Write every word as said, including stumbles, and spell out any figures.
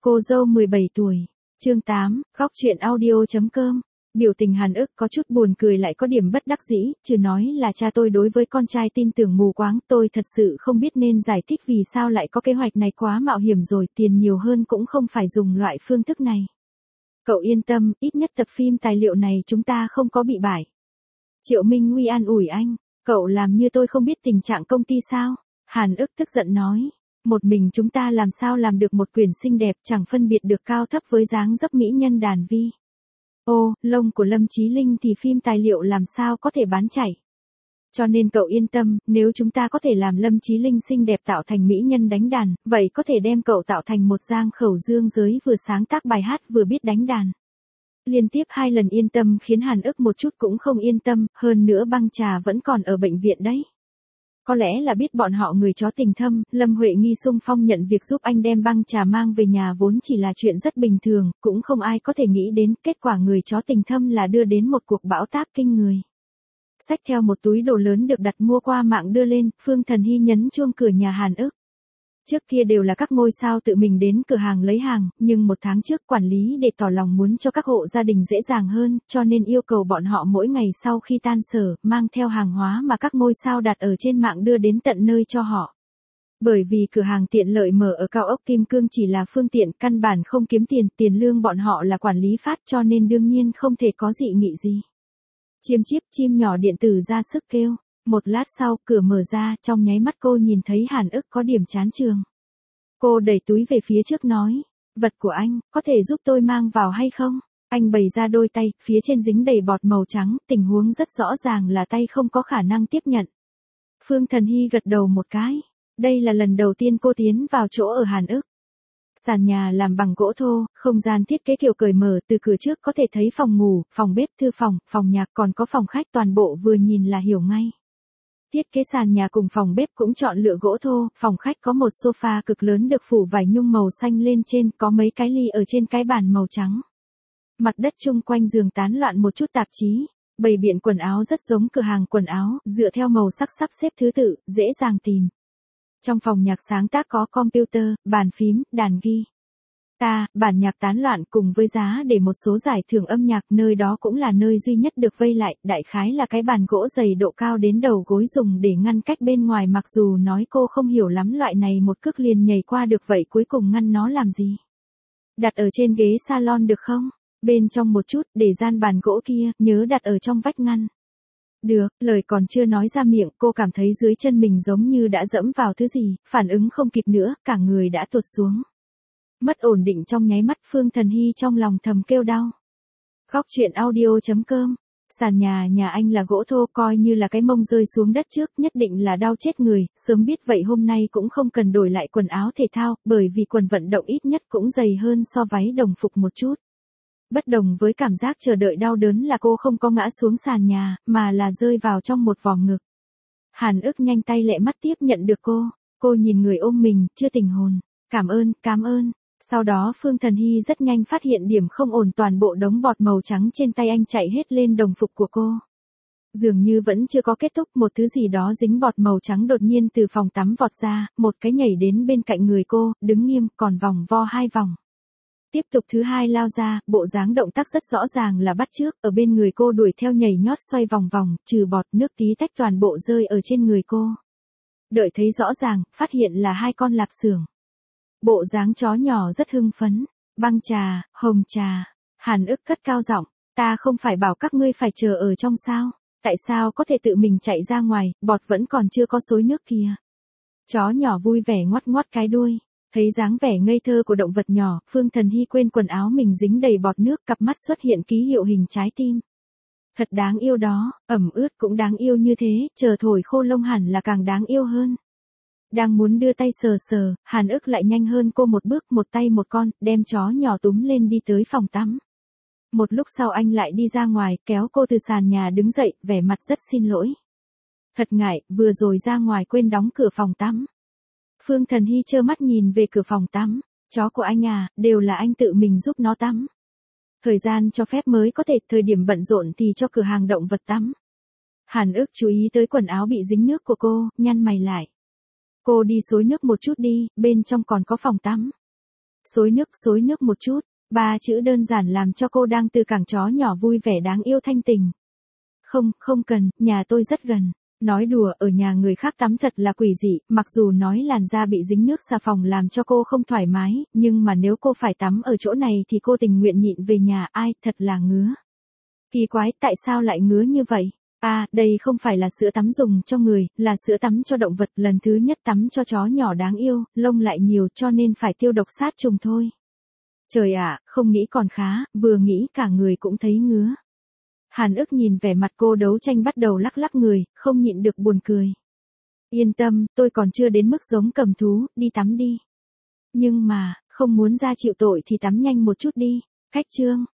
Cô dâu mười bảy tuổi. Chương tám, góc chuyện audio.com. Biểu tình Hàn Ức có chút buồn cười lại có điểm bất đắc dĩ, chứ nói là cha tôi đối với con trai tin tưởng mù quáng, tôi thật sự không biết nên giải thích vì sao lại có kế hoạch này, quá mạo hiểm rồi, tiền nhiều hơn cũng không phải dùng loại phương thức này. Cậu yên tâm, ít nhất tập phim tài liệu này chúng ta không có bị bại. Triệu Minh Nguy an ủi anh, cậu làm như tôi không biết tình trạng công ty sao? Hàn Ức tức giận nói. Một mình chúng ta làm sao làm được một quyển xinh đẹp chẳng phân biệt được cao thấp với dáng dấp mỹ nhân đàn vi. Ô, lông của Lâm Chí Linh thì phim tài liệu làm sao có thể bán chạy. Cho nên cậu yên tâm, nếu chúng ta có thể làm Lâm Chí Linh xinh đẹp tạo thành mỹ nhân đánh đàn, vậy có thể đem cậu tạo thành một giang khẩu dương giới vừa sáng tác bài hát vừa biết đánh đàn. Liên tiếp hai lần yên tâm khiến Hàn Ức một chút cũng không yên tâm, hơn nữa Băng Trà vẫn còn ở bệnh viện đấy. Có lẽ là biết bọn họ người chó tình thâm, Lâm Huệ Nghi xung phong nhận việc giúp anh đem Băng Trà mang về nhà vốn chỉ là chuyện rất bình thường, cũng không ai có thể nghĩ đến kết quả người chó tình thâm là đưa đến một cuộc bão táp kinh người. Xách theo một túi đồ lớn được đặt mua qua mạng đưa lên, Phương Thần Hy nhấn chuông cửa nhà Hàn Ức. Trước kia đều là các ngôi sao tự mình đến cửa hàng lấy hàng, nhưng một tháng trước quản lý để tỏ lòng muốn cho các hộ gia đình dễ dàng hơn, cho nên yêu cầu bọn họ mỗi ngày sau khi tan sở, mang theo hàng hóa mà các ngôi sao đặt ở trên mạng đưa đến tận nơi cho họ. Bởi vì cửa hàng tiện lợi mở ở cao ốc Kim Cương chỉ là phương tiện, căn bản không kiếm tiền, tiền lương bọn họ là quản lý phát cho nên đương nhiên không thể có dị nghị gì. Chiêm chiếp chim nhỏ điện tử ra sức kêu. Một lát sau, cửa mở ra, trong nháy mắt cô nhìn thấy Hàn Ức có điểm chán trường. Cô đẩy túi về phía trước nói, vật của anh, có thể giúp tôi mang vào hay không? Anh bày ra đôi tay, phía trên dính đầy bọt màu trắng, tình huống rất rõ ràng là tay không có khả năng tiếp nhận. Phương Thần Hy gật đầu một cái, đây là lần đầu tiên cô tiến vào chỗ ở Hàn Ức. Sàn nhà làm bằng gỗ thô, không gian thiết kế kiểu cởi mở, từ cửa trước có thể thấy phòng ngủ, phòng bếp, thư phòng, phòng nhạc, còn có phòng khách, toàn bộ vừa nhìn là hiểu ngay. Thiết kế sàn nhà cùng phòng bếp cũng chọn lựa gỗ thô, phòng khách có một sofa cực lớn được phủ vải nhung màu xanh lên trên, có mấy cái ly ở trên cái bàn màu trắng. Mặt đất chung quanh giường tán loạn một chút tạp chí, bày biện quần áo rất giống cửa hàng quần áo, dựa theo màu sắc sắp xếp thứ tự, dễ dàng tìm. Trong phòng nhạc sáng tác có computer, bàn phím, đàn ghi. Ta, bản nhạc tán loạn cùng với giá để một số giải thưởng âm nhạc, nơi đó cũng là nơi duy nhất được vây lại, đại khái là cái bàn gỗ dày độ cao đến đầu gối dùng để ngăn cách bên ngoài, mặc dù nói cô không hiểu lắm loại này một cước liền nhảy qua được, vậy cuối cùng ngăn nó làm gì? Đặt ở trên ghế salon được không? Bên trong một chút, để gian bàn gỗ kia, nhớ đặt ở trong vách ngăn. Được, lời còn chưa nói ra miệng, cô cảm thấy dưới chân mình giống như đã dẫm vào thứ gì, phản ứng không kịp nữa, cả người đã tuột xuống. Mất ổn định trong nháy mắt, Phương Thần Hy trong lòng thầm kêu đau. Góc chuyện audio.com. Sàn nhà nhà anh là gỗ thô, coi như là cái mông rơi xuống đất trước, nhất định là đau chết người, sớm biết vậy hôm nay cũng không cần đổi lại quần áo thể thao, bởi vì quần vận động ít nhất cũng dày hơn so váy đồng phục một chút. Bất đồng với cảm giác chờ đợi đau đớn là cô không có ngã xuống sàn nhà, mà là rơi vào trong một vòng ngực. Hàn Ức nhanh tay lẹ mắt tiếp nhận được cô, cô nhìn người ôm mình, chưa tỉnh hồn, cảm ơn, cảm ơn. Sau đó Phương Thần Hy rất nhanh phát hiện điểm không ổn, toàn bộ đống bọt màu trắng trên tay anh chạy hết lên đồng phục của cô. Dường như vẫn chưa có kết thúc, một thứ gì đó dính bọt màu trắng đột nhiên từ phòng tắm vọt ra, một cái nhảy đến bên cạnh người cô, đứng nghiêm, còn vòng vo hai vòng. Tiếp tục thứ hai lao ra, bộ dáng động tác rất rõ ràng là bắt chước, ở bên người cô đuổi theo nhảy nhót xoay vòng vòng, trừ bọt nước tí tách toàn bộ rơi ở trên người cô. Đợi thấy rõ ràng, phát hiện là hai con lạp xưởng. Bộ dáng chó nhỏ rất hưng phấn. Băng trà, hồng trà. Hàn Ức cất cao giọng, ta không phải bảo các ngươi phải chờ ở trong sao? Tại sao có thể tự mình chạy ra ngoài, bọt vẫn còn chưa có xối nước kìa. Chó nhỏ vui vẻ ngoắt ngoắt cái đuôi. Thấy dáng vẻ ngây thơ của động vật nhỏ, Phương Thần Hy quên quần áo mình dính đầy bọt nước, cặp mắt xuất hiện ký hiệu hình trái tim. Thật đáng yêu đó, ẩm ướt cũng đáng yêu như thế, chờ thổi khô lông hẳn là càng đáng yêu hơn. Đang muốn đưa tay sờ sờ, Hàn Ức lại nhanh hơn cô một bước, một tay một con, đem chó nhỏ túm lên đi tới phòng tắm. Một lúc sau anh lại đi ra ngoài, kéo cô từ sàn nhà đứng dậy, vẻ mặt rất xin lỗi. Thật ngại, vừa rồi ra ngoài quên đóng cửa phòng tắm. Phương Thần Hy trơ mắt nhìn về cửa phòng tắm, chó của anh à, đều là anh tự mình giúp nó tắm. Thời gian cho phép mới có thể, thời điểm bận rộn thì cho cửa hàng động vật tắm. Hàn Ức chú ý tới quần áo bị dính nước của cô, nhăn mày lại. Cô đi xối nước một chút đi, bên trong còn có phòng tắm. Xối nước, xối nước một chút. Ba chữ đơn giản làm cho cô đang từ cảng chó nhỏ vui vẻ đáng yêu thanh tình. Không, không cần, nhà tôi rất gần. Nói đùa, ở nhà người khác tắm thật là quỷ dị, mặc dù nói làn da bị dính nước xà phòng làm cho cô không thoải mái, nhưng mà nếu cô phải tắm ở chỗ này thì cô tình nguyện nhịn về nhà, ai, thật là ngứa. Kỳ quái, tại sao lại ngứa như vậy? À, đây không phải là sữa tắm dùng cho người, là sữa tắm cho động vật, lần thứ nhất tắm cho chó nhỏ đáng yêu, lông lại nhiều cho nên phải tiêu độc sát trùng thôi. Trời ạ, không nghĩ còn khá, vừa nghĩ cả người cũng thấy ngứa. Hàn ức nhìn vẻ mặt cô đấu tranh bắt đầu lắc lắc người, không nhịn được buồn cười. Yên tâm, tôi còn chưa đến mức giống cầm thú, đi tắm đi. Nhưng mà, không muốn ra chịu tội thì tắm nhanh một chút đi. Khách trương.